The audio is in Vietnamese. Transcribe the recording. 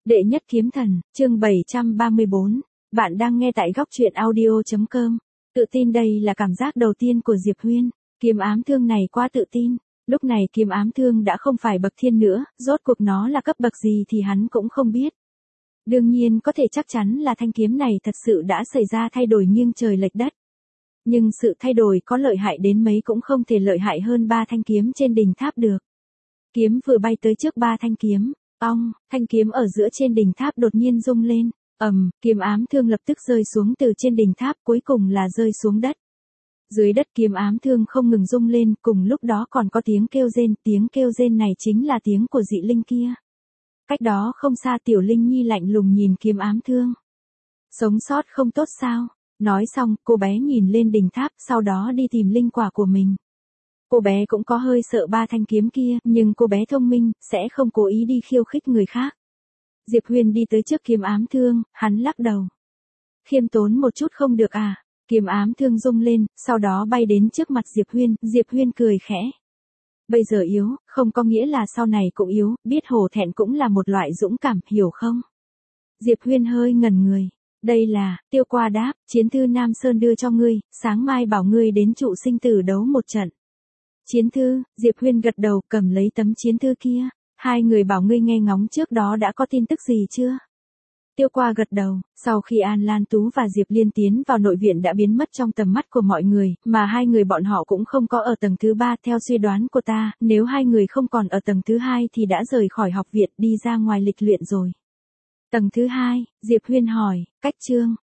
Đệ nhất kiếm thần, chương 734. Bạn đang nghe tại góc truyện audio.com. Tự tin đây là cảm giác đầu tiên của Diệp Huyên. Kiếm ám thương này quá tự tin. Lúc này kiếm ám thương đã không phải bậc thiên nữa, rốt cuộc nó là cấp bậc gì thì hắn cũng không biết. Đương nhiên có thể chắc chắn là thanh kiếm này thật sự đã xảy ra thay đổi nghiêng trời lệch đất. Nhưng sự thay đổi có lợi hại đến mấy cũng không thể lợi hại hơn ba thanh kiếm trên đỉnh tháp được. Kiếm vừa bay tới trước ba thanh kiếm. Ong, thanh kiếm ở giữa trên đỉnh tháp đột nhiên rung lên, kiếm ám thương lập tức rơi xuống từ trên đỉnh tháp, cuối cùng là rơi xuống đất. Dưới đất kiếm ám thương không ngừng rung lên, cùng lúc đó còn có tiếng kêu rên này chính là tiếng của dị linh kia. Cách đó không xa Tiểu Linh Nhi lạnh lùng nhìn kiếm ám thương. Sống sót không tốt sao? Nói xong, cô bé nhìn lên đỉnh tháp, sau đó đi tìm linh quả của mình. Cô bé cũng có hơi sợ ba thanh kiếm kia, nhưng cô bé thông minh, sẽ không cố ý đi khiêu khích người khác. Diệp Huyên đi tới trước kiếm ám thương, hắn lắc đầu. Khiêm tốn một chút không được à? Kiếm ám thương rung lên, sau đó bay đến trước mặt Diệp Huyên cười khẽ. Bây giờ yếu, không có nghĩa là sau này cũng yếu, biết hổ thẹn cũng là một loại dũng cảm, hiểu không? Diệp Huyên hơi ngẩn người. Đây là, Tiêu Qua đáp, chiến thư Nam Sơn đưa cho ngươi, sáng mai bảo ngươi đến trụ sinh tử đấu một trận. Chiến thư, Diệp Huyên gật đầu, cầm lấy tấm chiến thư kia. Hai người bảo ngươi nghe ngóng trước đó đã có tin tức gì chưa? Tiêu Qua gật đầu, sau khi An Lan Tú và Diệp Liên tiến vào nội viện đã biến mất trong tầm mắt của mọi người, mà hai người bọn họ cũng không có ở tầng thứ 3 theo suy đoán của ta, nếu hai người không còn ở tầng thứ 2 thì đã rời khỏi học viện đi ra ngoài lịch luyện rồi. Tầng thứ 2, Diệp Huyên hỏi, cách Trương,